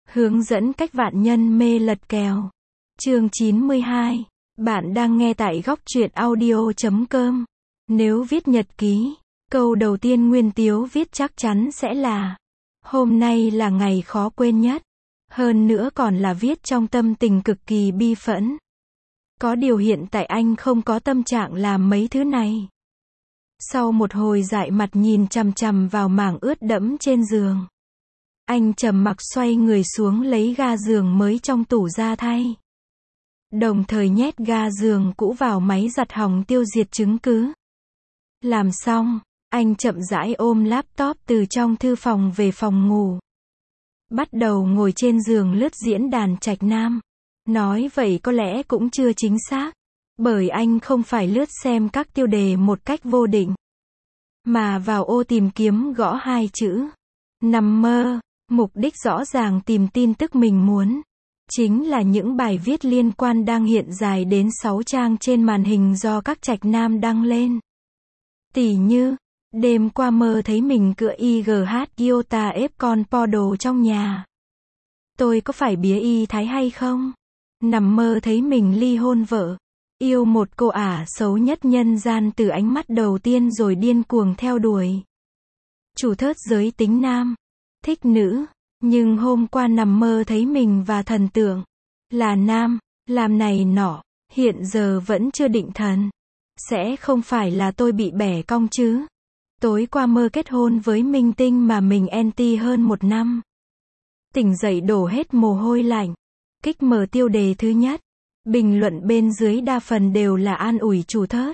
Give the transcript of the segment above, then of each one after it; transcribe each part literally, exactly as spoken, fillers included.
Hướng dẫn cách vạn nhân mê lật kèo. Chương chín mươi hai. Bạn đang nghe tại góc truyện audio chấm com. Nếu viết nhật ký, câu đầu tiên Nguyên Tiếu viết chắc chắn sẽ là: hôm nay là ngày khó quên nhất. Hơn nữa còn là viết trong tâm tình cực kỳ bi phẫn. Có điều hiện tại anh không có tâm trạng làm mấy thứ này. Sau một hồi dại mặt nhìn chằm chằm vào mảng ướt đẫm trên giường, anh trầm mặc xoay người xuống lấy ga giường mới trong tủ ra thay. Đồng thời nhét ga giường cũ vào máy giặt hỏng tiêu diệt chứng cứ. Làm xong, anh chậm rãi ôm laptop từ trong thư phòng về phòng ngủ. Bắt đầu ngồi trên giường lướt diễn đàn Trạch Nam. Nói vậy có lẽ cũng chưa chính xác, bởi anh không phải lướt xem các tiêu đề một cách vô định, mà vào ô tìm kiếm gõ hai chữ nằm mơ. Mục đích rõ ràng tìm tin tức mình muốn. Chính là những bài viết liên quan đang hiện dài đến sáu trang trên màn hình do các Trạch Nam đăng lên. Tỉ như, đêm qua mơ thấy mình cựa i giê hát Iota ép con Poodle trong nhà. Tôi có phải bía y thái hay không? Nằm mơ thấy mình ly hôn vợ. Yêu một cô ả xấu nhất nhân gian từ ánh mắt đầu tiên rồi điên cuồng theo đuổi. Chủ thớt giới tính nam. Thích nữ, nhưng hôm qua nằm mơ thấy mình và thần tượng là nam, làm này nọ, hiện giờ vẫn chưa định thần. Sẽ không phải là tôi bị bẻ cong chứ? Tối qua mơ kết hôn với minh tinh mà mình anti hơn một năm. Tỉnh dậy đổ hết mồ hôi lạnh. Kích mở tiêu đề thứ nhất. Bình luận bên dưới đa phần đều là an ủi chủ thớt.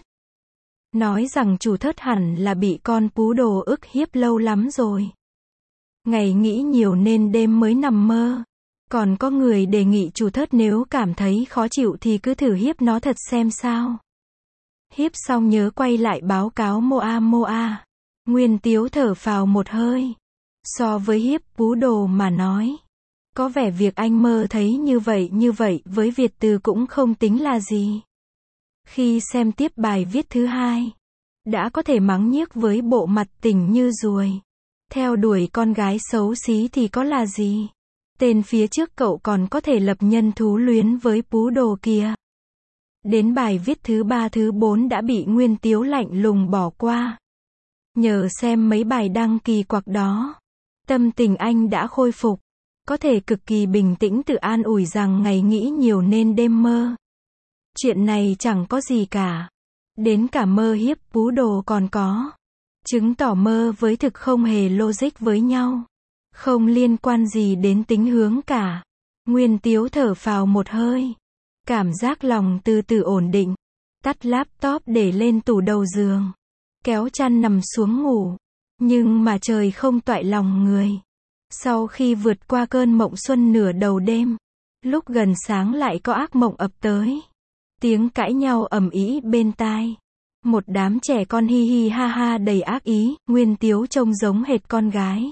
Nói rằng chủ thớt hẳn là bị con pú đồ ức hiếp lâu lắm rồi. Ngày nghĩ nhiều nên đêm mới nằm mơ. Còn có người đề nghị chủ thớt nếu cảm thấy khó chịu thì cứ thử hiếp nó thật xem sao. Hiếp xong nhớ quay lại báo cáo Moa Moa. Nguyên Tiếu thở phào một hơi. So với hiếp pú đồ mà nói, có vẻ việc anh mơ thấy như vậy như vậy với Việt Từ cũng không tính là gì. Khi xem tiếp bài viết thứ hai, đã có thể mắng nhiếc với bộ mặt tỉnh như ruồi. Theo đuổi con gái xấu xí thì có là gì? Tên phía trước cậu còn có thể lập nhân thú luyến với pú đồ kìa. Đến bài viết thứ ba thứ bốn đã bị Nguyên Tiếu lạnh lùng bỏ qua. Nhờ xem mấy bài đăng kỳ quặc đó, tâm tình anh đã khôi phục. Có thể cực kỳ bình tĩnh tự an ủi rằng ngày nghĩ nhiều nên đêm mơ. Chuyện này chẳng có gì cả. Đến cả mơ hiếp pú đồ còn có. Chứng tỏ mơ với thực không hề logic với nhau. Không liên quan gì đến tính hướng cả. Nguyên Tiếu thở phào một hơi. Cảm giác lòng từ từ ổn định. Tắt laptop để lên tủ đầu giường. Kéo chăn nằm xuống ngủ. Nhưng mà trời không toại lòng người. Sau khi vượt qua cơn mộng xuân nửa đầu đêm, lúc gần sáng lại có ác mộng ập tới. Tiếng cãi nhau ầm ĩ bên tai. Một đám trẻ con hi hi ha ha đầy ác ý. Nguyên Tiếu trông giống hệt con gái.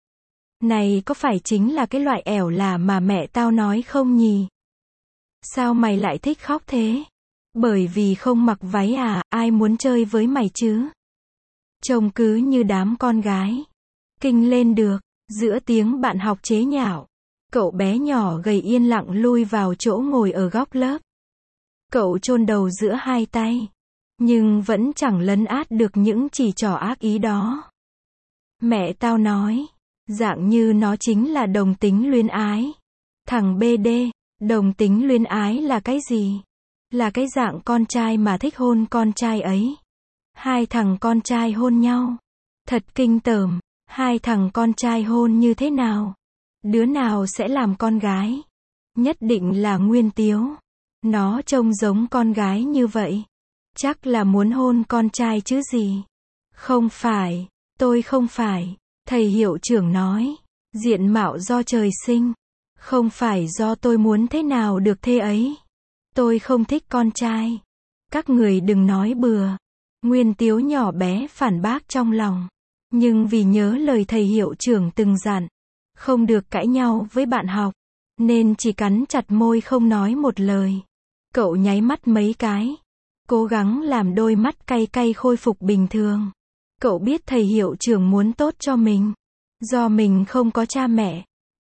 Này có phải chính là cái loại ẻo là mà mẹ tao nói không nhỉ? Sao mày lại thích khóc thế? Bởi vì không mặc váy à, ai muốn chơi với mày chứ? Trông cứ như đám con gái. Kinh lên được. Giữa tiếng bạn học chế nhạo, cậu bé nhỏ gầy yên lặng lui vào chỗ ngồi ở góc lớp. Cậu chôn đầu giữa hai tay, nhưng vẫn chẳng lấn át được những chỉ trỏ ác ý đó. Mẹ tao nói, dạng như nó chính là đồng tính luyến ái. Thằng bê đê, đồng tính luyến ái là cái gì? Là cái dạng con trai mà thích hôn con trai ấy. Hai thằng con trai hôn nhau. Thật kinh tởm. Hai thằng con trai hôn như thế nào? Đứa nào sẽ làm con gái? Nhất định là Nguyên Tiếu. Nó trông giống con gái như vậy. Chắc là muốn hôn con trai chứ gì? Không phải, tôi không phải. Thầy hiệu trưởng nói, diện mạo do trời sinh. Không phải do tôi muốn thế nào được thế ấy. Tôi không thích con trai. Các người đừng nói bừa. Nguyên Tiếu nhỏ bé phản bác trong lòng. Nhưng vì nhớ lời thầy hiệu trưởng từng dặn, không được cãi nhau với bạn học, nên chỉ cắn chặt môi không nói một lời. Cậu nháy mắt mấy cái, cố gắng làm đôi mắt cay cay khôi phục bình thường. Cậu biết thầy hiệu trưởng muốn tốt cho mình. Do mình không có cha mẹ,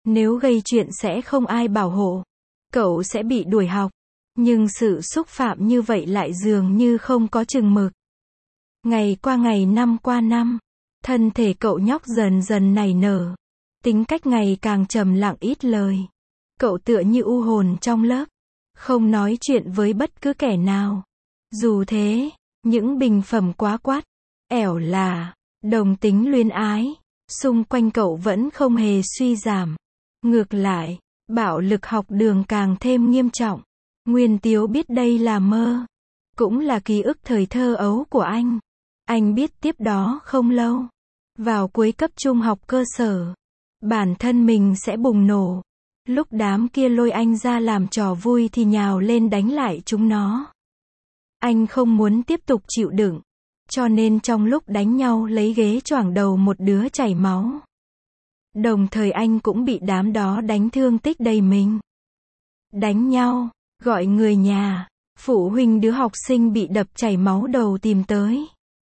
Nếu gây chuyện sẽ không ai bảo hộ. Cậu sẽ bị đuổi học. Nhưng sự xúc phạm như vậy lại dường như không có chừng mực. Ngày qua ngày, năm qua năm, thân thể cậu nhóc dần dần nảy nở. Tính cách ngày càng trầm lặng ít lời. Cậu tựa như u hồn trong lớp. Không nói chuyện với bất cứ kẻ nào. Dù thế, những bình phẩm quá quát, ẻo là, đồng tính luyến ái, xung quanh cậu vẫn không hề suy giảm. Ngược lại, bạo lực học đường càng thêm nghiêm trọng. Nguyên Tiếu biết đây là mơ. Cũng là ký ức thời thơ ấu của anh. Anh biết tiếp đó không lâu. Vào cuối cấp trung học cơ sở, bản thân mình sẽ bùng nổ. Lúc đám kia lôi anh ra làm trò vui thì nhào lên đánh lại chúng nó. Anh không muốn tiếp tục chịu đựng. Cho nên trong lúc đánh nhau lấy ghế choảng đầu một đứa chảy máu. Đồng thời anh cũng bị đám đó đánh thương tích đầy mình. Đánh nhau, gọi người nhà, phụ huynh đứa học sinh bị đập chảy máu đầu tìm tới.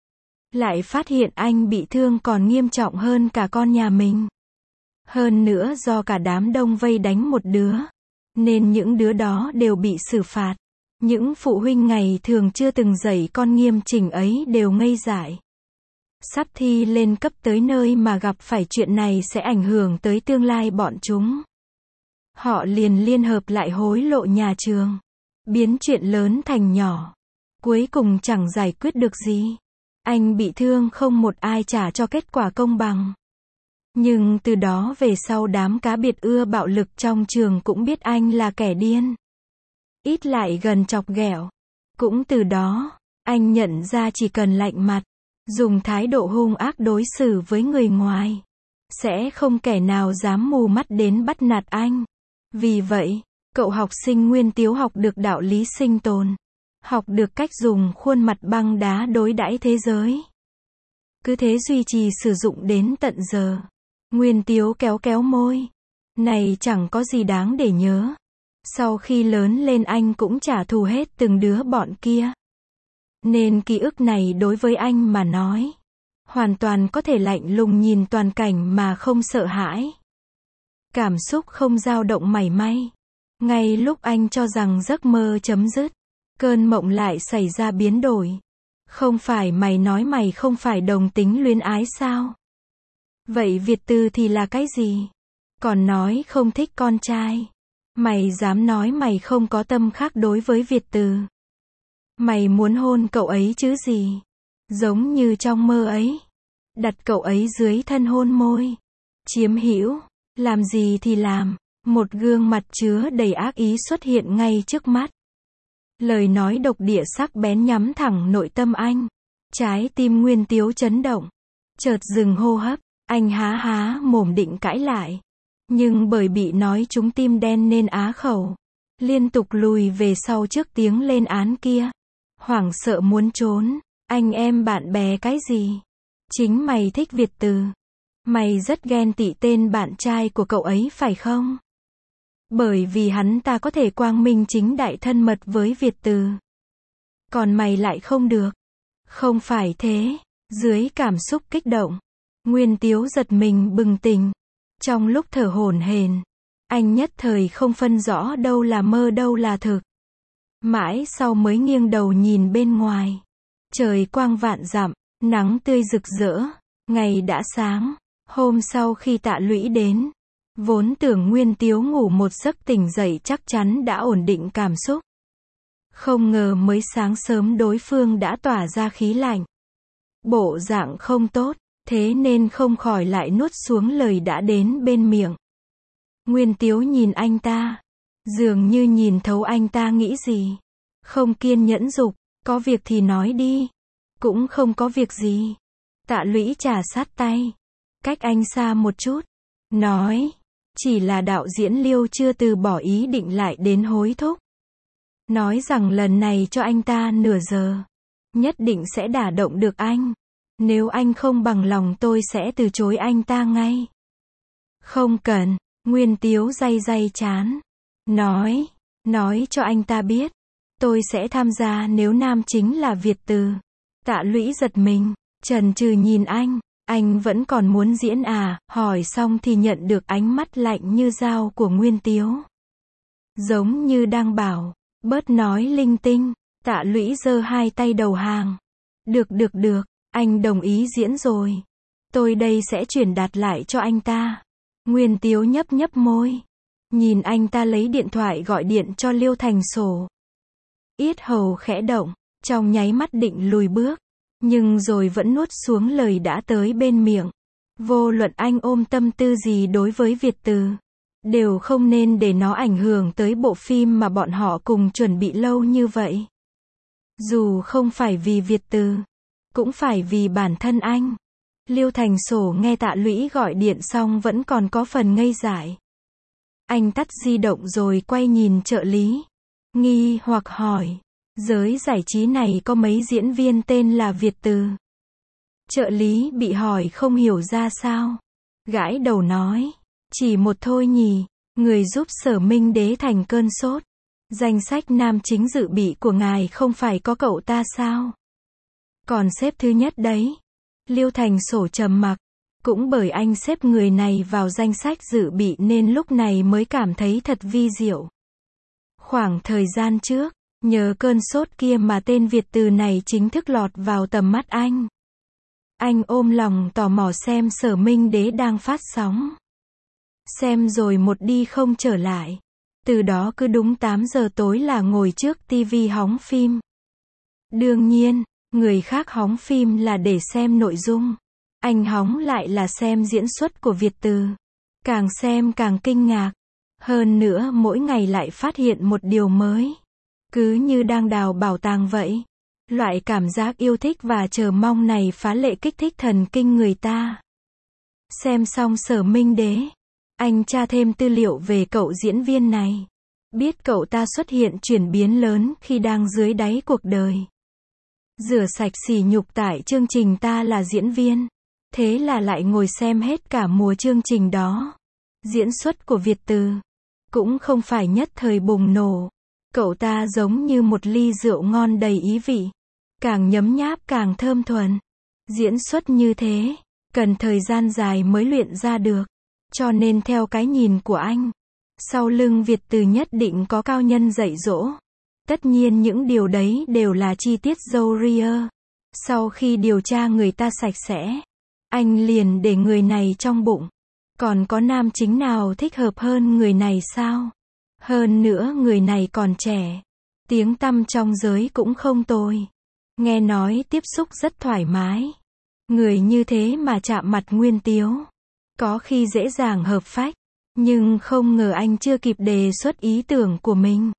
Lại phát hiện anh bị thương còn nghiêm trọng hơn cả con nhà mình. Hơn nữa do cả đám đông vây đánh một đứa, nên những đứa đó đều bị xử phạt. Những phụ huynh ngày thường chưa từng dạy con nghiêm chỉnh ấy đều ngây dại. Sắp thi lên cấp tới nơi mà gặp phải chuyện này sẽ ảnh hưởng tới tương lai bọn chúng. Họ liền liên hợp lại hối lộ nhà trường, biến chuyện lớn thành nhỏ. Cuối cùng chẳng giải quyết được gì. Anh bị thương không một ai trả cho kết quả công bằng. Nhưng từ đó về sau đám cá biệt ưa bạo lực trong trường cũng biết anh là kẻ điên. Ít lại gần chọc ghẹo. Cũng từ đó, anh nhận ra chỉ cần lạnh mặt, dùng thái độ hung ác đối xử với người ngoài, sẽ không kẻ nào dám mù mắt đến bắt nạt anh. Vì vậy, cậu học sinh Nguyên Tiếu học được đạo lý sinh tồn. Học được cách dùng khuôn mặt băng đá đối đãi thế giới. Cứ thế duy trì sử dụng đến tận giờ. Nguyên Tiếu kéo kéo môi. Này chẳng có gì đáng để nhớ. Sau khi lớn lên anh cũng trả thù hết từng đứa bọn kia. Nên ký ức này đối với anh mà nói, hoàn toàn có thể lạnh lùng nhìn toàn cảnh mà không sợ hãi. Cảm xúc không dao động mảy may. Ngay lúc anh cho rằng giấc mơ chấm dứt, cơn mộng lại xảy ra biến đổi. Không phải mày nói mày không phải đồng tính luyến ái sao? Vậy Việt Từ thì là cái gì? Còn nói không thích con trai. Mày dám nói mày không có tâm khác đối với Việt Từ. Mày muốn hôn cậu ấy chứ gì? Giống như trong mơ ấy. Đặt cậu ấy dưới thân hôn môi. Chiếm hữu. Làm gì thì làm. Một gương mặt chứa đầy ác ý xuất hiện ngay trước mắt. Lời nói độc địa sắc bén nhắm thẳng nội tâm anh. Trái tim Nguyên Tiếu chấn động. Chợt dừng hô hấp. Anh há há mồm định cãi lại. Nhưng bởi bị nói trúng tim đen nên á khẩu. Liên tục lùi về sau trước tiếng lên án kia. Hoảng sợ muốn trốn. Anh em bạn bè cái gì? Chính mày thích Việt Từ. Mày rất ghen tị tên bạn trai của cậu ấy phải không? Bởi vì hắn ta có thể quang minh chính đại thân mật với Việt Từ. Còn mày lại không được. Không phải thế. Dưới cảm xúc kích động, Nguyên Tiếu giật mình bừng tỉnh. Trong lúc thở hổn hển, anh nhất thời không phân rõ đâu là mơ đâu là thực. Mãi sau mới nghiêng đầu nhìn bên ngoài. Trời quang vạn dặm, nắng tươi rực rỡ, ngày đã sáng. Hôm sau khi Tạ Lũy đến, vốn tưởng Nguyên Tiếu ngủ một giấc tỉnh dậy chắc chắn đã ổn định cảm xúc. Không ngờ mới sáng sớm đối phương đã tỏa ra khí lạnh. Bộ dạng không tốt, thế nên không khỏi lại nuốt xuống lời đã đến bên miệng. Nguyên Tiếu nhìn anh ta, dường như nhìn thấu anh ta nghĩ gì. Không kiên nhẫn dục, có việc thì nói đi. Cũng không có việc gì. Tạ Lũy trà sát tay, cách anh xa một chút, nói, chỉ là đạo diễn Liêu chưa từ bỏ ý định lại đến hối thúc. Nói rằng lần này cho anh ta nửa giờ, nhất định sẽ đả động được anh. Nếu anh không bằng lòng tôi sẽ từ chối anh ta ngay. Không cần, Nguyên Tiếu day day chán. Nói, nói cho anh ta biết, tôi sẽ tham gia nếu nam chính là Việt Từ. Tạ Lũy giật mình, chần chừ nhìn anh, Anh vẫn còn muốn diễn à, hỏi xong thì nhận được ánh mắt lạnh như dao của Nguyên Tiếu. Giống như đang bảo, bớt nói linh tinh. Tạ Lũy giơ hai tay đầu hàng. Được được được, anh đồng ý diễn rồi. Tôi đây sẽ chuyển đạt lại cho anh ta. Nguyên Tiếu nhấp nhấp môi. Nhìn anh ta lấy điện thoại gọi điện cho Liêu Thành Sổ. Yết hầu khẽ động, trong nháy mắt định lùi bước. Nhưng rồi vẫn nuốt xuống lời đã tới bên miệng. Vô luận anh ôm tâm tư gì đối với Việt Từ, đều không nên để nó ảnh hưởng tới bộ phim mà bọn họ cùng chuẩn bị lâu như vậy. Dù không phải vì Việt Từ, cũng phải vì bản thân anh. Liêu Thành Sổ nghe Tạ Lũy gọi điện xong vẫn còn có phần ngây dại. Anh tắt di động rồi quay nhìn trợ lý. Nghi hoặc hỏi, giới giải trí này có mấy diễn viên tên là Việt Từ? Trợ lý bị hỏi không hiểu ra sao. Gãi đầu nói, chỉ một thôi nhỉ, người giúp Sở Minh Đế thành cơn sốt. Danh sách nam chính dự bị của ngài không phải có cậu ta sao? Còn xếp thứ nhất đấy. Liêu Thành Sổ trầm mặc. Cũng bởi anh xếp người này vào danh sách dự bị nên lúc này mới cảm thấy thật vi diệu. Khoảng thời gian trước, nhờ cơn sốt kia mà tên Việt Từ này chính thức lọt vào tầm mắt anh. Anh ôm lòng tò mò xem Sở Minh Đế đang phát sóng. Xem rồi một đi không trở lại. Từ đó cứ đúng tám giờ tối là ngồi trước tivi hóng phim. Đương nhiên, người khác hóng phim là để xem nội dung. Anh hóng lại là xem diễn xuất của Việt Từ. Càng xem càng kinh ngạc. Hơn nữa mỗi ngày lại phát hiện một điều mới. Cứ như đang đào bảo tàng vậy. Loại cảm giác yêu thích và chờ mong này phá lệ kích thích thần kinh người ta. Xem xong Sở Minh Đế, anh tra thêm tư liệu về cậu diễn viên này. Biết cậu ta xuất hiện chuyển biến lớn khi đang dưới đáy cuộc đời. Rửa sạch sỉ nhục tại chương trình Ta Là Diễn Viên. Thế là lại ngồi xem hết cả mùa chương trình đó. Diễn xuất của Việt Từ cũng không phải nhất thời bùng nổ. Cậu ta giống như một ly rượu ngon đầy ý vị. Càng nhấm nháp càng thơm thuần. Diễn xuất như thế, cần thời gian dài mới luyện ra được. Cho nên theo cái nhìn của anh, sau lưng Việt Từ nhất định có cao nhân dạy dỗ. Tất nhiên những điều đấy đều là chi tiết râu ria. Sau khi điều tra người ta sạch sẽ, anh liền để người này trong bụng. Còn có nam chính nào thích hợp hơn người này sao? Hơn nữa người này còn trẻ. Tiếng tăm trong giới cũng không tồi. Nghe nói tiếp xúc rất thoải mái. Người như thế mà chạm mặt Nguyên Tiếu. Có khi dễ dàng hợp phách. Nhưng không ngờ anh chưa kịp đề xuất ý tưởng của mình.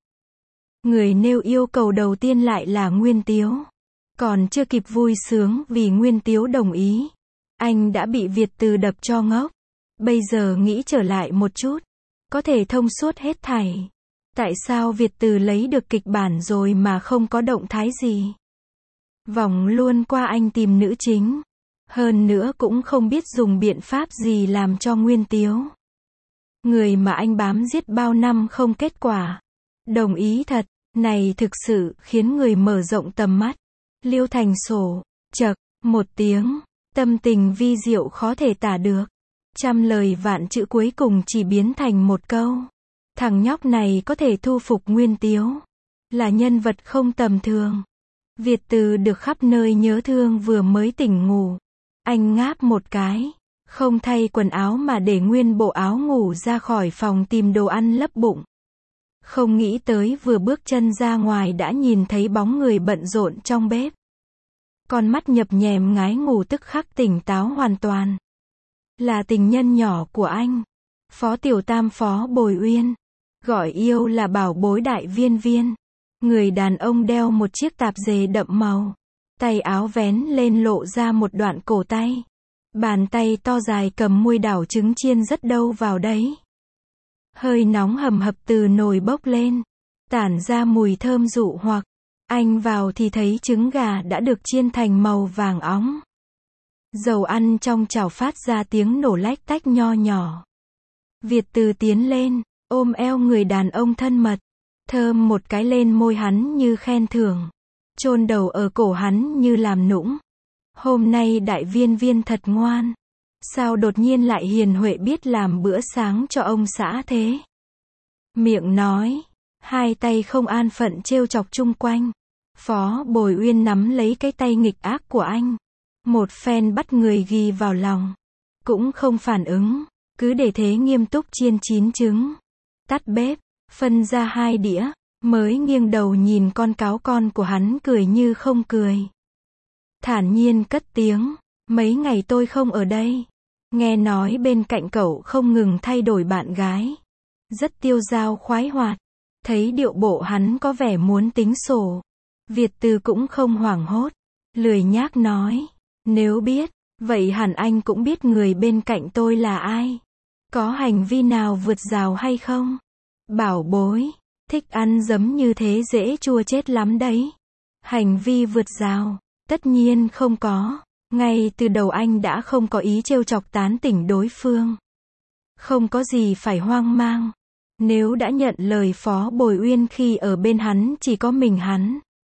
Người nêu yêu cầu đầu tiên lại là Nguyên Tiếu. Còn chưa kịp vui sướng vì Nguyên Tiếu đồng ý. Anh đã bị Việt Từ đập cho ngốc. Bây giờ nghĩ trở lại một chút. Có thể thông suốt hết thảy. Tại sao Việt Từ lấy được kịch bản rồi mà không có động thái gì? Vòng luôn qua anh tìm nữ chính. Hơn nữa cũng không biết dùng biện pháp gì làm cho Nguyên Tiếu. Người mà anh bám giết bao năm không kết quả. Đồng ý thật, này thực sự khiến người mở rộng tầm mắt. Liêu Thành Sổ, chậc, một tiếng, tâm tình vi diệu khó thể tả được. Trăm lời vạn chữ cuối cùng chỉ biến thành một câu. Thằng nhóc này có thể thu phục Nguyên Tiếu. Là nhân vật không tầm thường. Việt Từ được khắp nơi nhớ thương vừa mới tỉnh ngủ. Anh ngáp một cái. Không thay quần áo mà để nguyên bộ áo ngủ ra khỏi phòng tìm đồ ăn lấp bụng. Không nghĩ tới vừa bước chân ra ngoài đã nhìn thấy bóng người bận rộn trong bếp. Con mắt nhập nhèm ngái ngủ tức khắc tỉnh táo hoàn toàn. Là tình nhân nhỏ của anh. Phó Tiểu Tam Phó Bồi Uyên. Gọi yêu là bảo bối Đại Viên Viên. Người đàn ông đeo một chiếc tạp dề đậm màu. Tay áo vén lên lộ ra một đoạn cổ tay. Bàn tay to dài cầm muôi đảo trứng chiên rất đâu vào đấy. Hơi nóng hầm hập từ nồi bốc lên. Tản ra mùi thơm dụ hoặc. Anh vào thì thấy trứng gà đã được chiên thành màu vàng óng. Dầu ăn trong chảo phát ra tiếng nổ lách tách nho nhỏ. Việt Từ tiến lên, ôm eo người đàn ông thân mật. Thơm một cái lên môi hắn như khen thưởng. Chôn đầu ở cổ hắn như làm nũng. Hôm nay đại viên viên thật ngoan. Sao đột nhiên lại hiền huệ biết làm bữa sáng cho ông xã thế? Miệng nói, hai tay không an phận trêu chọc chung quanh. Phó Bồi Uyên nắm lấy cái tay nghịch ác của anh. Một phen bắt người ghi vào lòng. Cũng không phản ứng, cứ để thế nghiêm túc chiên chín trứng. Tắt bếp, phân ra hai đĩa, mới nghiêng đầu nhìn con cáo con của hắn cười như không cười. Thản nhiên cất tiếng, mấy ngày tôi không ở đây. Nghe nói bên cạnh cậu không ngừng thay đổi bạn gái. Rất tiêu dao khoái hoạt. Thấy điệu bộ hắn có vẻ muốn tính sổ. Việt Từ cũng không hoảng hốt. Lười nhác nói. Nếu biết, vậy hẳn anh cũng biết người bên cạnh tôi là ai. Có hành vi nào vượt rào hay không? Bảo bối, thích ăn giấm như thế dễ chua chết lắm đấy. Hành vi vượt rào, tất nhiên không có. Ngay từ đầu anh đã không có ý trêu chọc tán tỉnh đối phương. Không có gì phải hoang mang. Nếu đã nhận lời Phó Bồi Uyên khi ở bên hắn chỉ có mình hắn.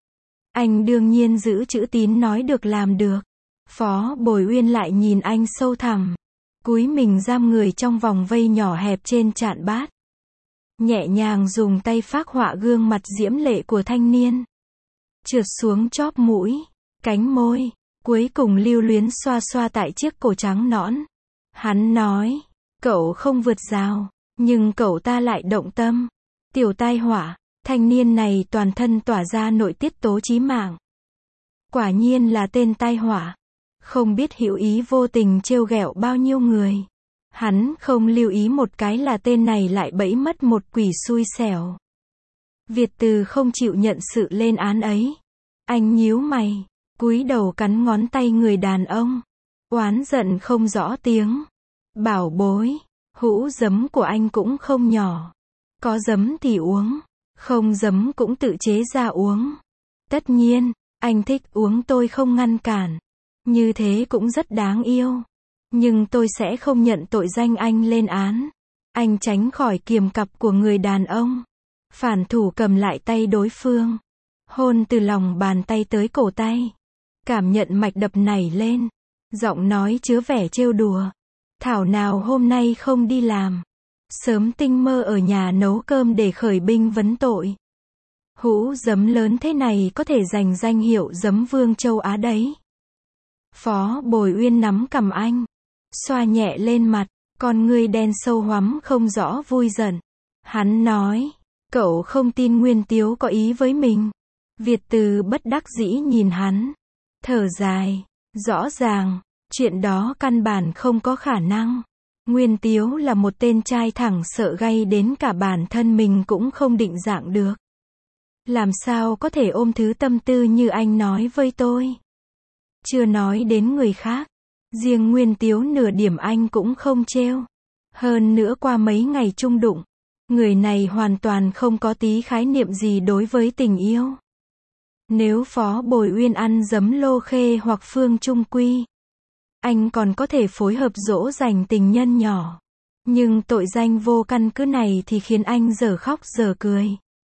Anh đương nhiên giữ chữ tín nói được làm được. Phó Bồi Uyên lại nhìn anh sâu thẳm. Cúi mình giam người trong vòng vây nhỏ hẹp trên chạn bát. Nhẹ nhàng dùng tay phác họa gương mặt diễm lệ của thanh niên. Trượt xuống chóp mũi, cánh môi, cuối cùng lưu luyến xoa xoa tại chiếc cổ trắng nõn. Hắn nói, cậu không vượt rào, nhưng cậu ta lại động tâm. Tiểu tai họa, thanh niên này toàn thân tỏa ra nội tiết tố chí mạng. Quả nhiên là tên tai họa. Không biết hữu ý vô tình trêu ghẹo bao nhiêu người. Hắn không lưu ý một cái là tên này lại bẫy mất một quỷ xui xẻo. Việt Từ không chịu nhận sự lên án ấy. Anh nhíu mày, cúi đầu cắn ngón tay người đàn ông. Oán giận không rõ tiếng. Bảo bối, hũ giấm của anh cũng không nhỏ. Có giấm thì uống, không giấm cũng tự chế ra uống. Tất nhiên, anh thích uống tôi không ngăn cản. Như thế cũng rất đáng yêu. Nhưng tôi sẽ không nhận tội danh anh lên án. Anh tránh khỏi kiềm cặp của người đàn ông. Phản thủ cầm lại tay đối phương. Hôn từ lòng bàn tay tới cổ tay. Cảm nhận mạch đập nảy lên. Giọng nói chứa vẻ trêu đùa. Thảo nào hôm nay không đi làm. Sớm tinh mơ ở nhà nấu cơm để khởi binh vấn tội. Hũ giấm lớn thế này có thể giành danh hiệu giấm vương châu Á đấy. Phó Bồi Uyên nắm cằm anh. Xoa nhẹ lên mặt. Con ngươi đen sâu hoắm không rõ vui giận. Hắn nói. Cậu không tin Nguyên Tiếu có ý với mình. Việt Từ bất đắc dĩ nhìn hắn. Thở dài. Rõ ràng. Chuyện đó căn bản không có khả năng. Nguyên Tiếu là một tên trai thẳng sợ gay đến cả bản thân mình cũng không định dạng được. Làm sao có thể ôm thứ tâm tư như anh nói với tôi. Chưa nói đến người khác. Riêng Nguyên Tiếu nửa điểm anh cũng không trêu. Hơn nữa qua mấy ngày chung đụng. Người này hoàn toàn không có tí khái niệm gì đối với tình yêu. Nếu Phó Bồi Uyên ăn giấm Lô Khê hoặc Phương Trung Quy. Anh còn có thể phối hợp dỗ dành tình nhân nhỏ. Nhưng tội danh vô căn cứ này thì khiến anh dở khóc dở cười.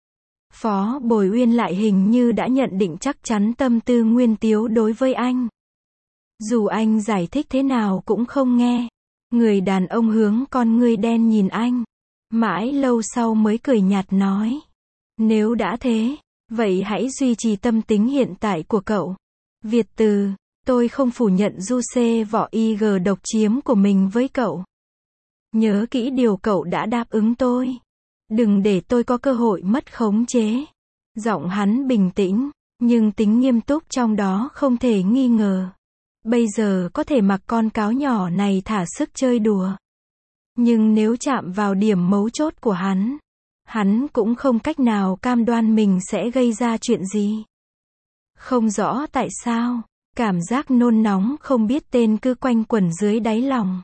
Phó Bồi Uyên lại hình như đã nhận định chắc chắn tâm tư Nguyên Tiếu đối với anh. Dù anh giải thích thế nào cũng không nghe. Người đàn ông hướng con ngươi đen nhìn anh. Mãi lâu sau mới cười nhạt nói. Nếu đã thế, vậy hãy duy trì tâm tính hiện tại của cậu. Việt Từ, tôi không phủ nhận du xê võ y gờ độc chiếm của mình với cậu. Nhớ kỹ điều cậu đã đáp ứng tôi. Đừng để tôi có cơ hội mất khống chế. Giọng hắn bình tĩnh, nhưng tính nghiêm túc trong đó không thể nghi ngờ. Bây giờ có thể mặc con cáo nhỏ này thả sức chơi đùa. Nhưng nếu chạm vào điểm mấu chốt của hắn, hắn cũng không cách nào cam đoan mình sẽ gây ra chuyện gì. Không rõ tại sao, cảm giác nôn nóng không biết tên cứ quanh quẩn dưới đáy lòng.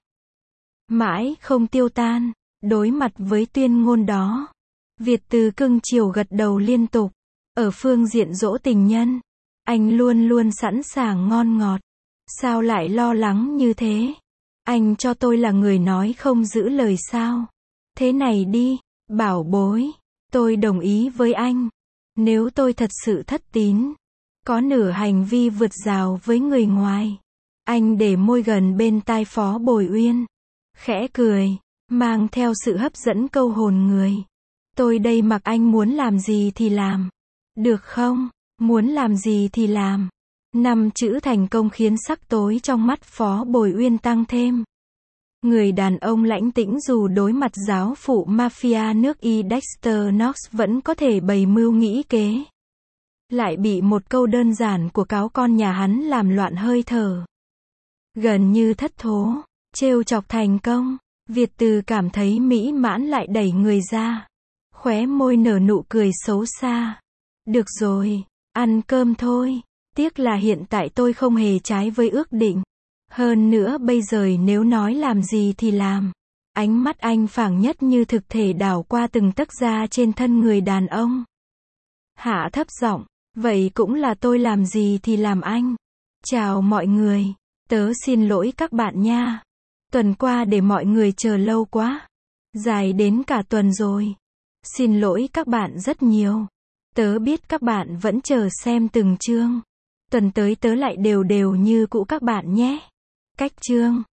Mãi không tiêu tan, đối mặt với tuyên ngôn đó. Việt Từ cưng chiều gật đầu liên tục. Ở phương diện dỗ tình nhân, anh luôn luôn sẵn sàng ngon ngọt. Sao lại lo lắng như thế? Anh cho tôi là người nói không giữ lời sao? Thế này đi, bảo bối, tôi đồng ý với anh. Nếu tôi thật sự thất tín, có nửa hành vi vượt rào với người ngoài. Anh để môi gần bên tai Phó Bồi Uyên, khẽ cười, mang theo sự hấp dẫn câu hồn người. Tôi đây mặc anh muốn làm gì thì làm. Được không? Muốn làm gì thì làm. Năm chữ thành công khiến sắc tối trong mắt Phó Bồi Uyên tăng thêm. Người đàn ông lãnh tĩnh dù đối mặt giáo phụ mafia nước Y Dexter Knox vẫn có thể bày mưu nghĩ kế. Lại bị một câu đơn giản của cáo con nhà hắn làm loạn hơi thở. Gần như thất thố, trêu chọc thành công. Việt Từ cảm thấy mỹ mãn lại đẩy người ra. Khóe môi nở nụ cười xấu xa. Được rồi, ăn cơm thôi. Tiếc là hiện tại tôi không hề trái với ước định. Hơn nữa bây giờ nếu nói làm gì thì làm. Ánh mắt anh phảng nhất như thực thể đảo qua từng tấc da trên thân người đàn ông. Hạ thấp giọng, vậy cũng là tôi làm gì thì làm anh. Chào mọi người, tớ xin lỗi các bạn nha. Tuần qua để mọi người chờ lâu quá. Dài đến cả tuần rồi. Xin lỗi các bạn rất nhiều. Tớ biết các bạn vẫn chờ xem từng chương. Tuần tới tớ lại đều đều như cũ các bạn nhé. Cách chương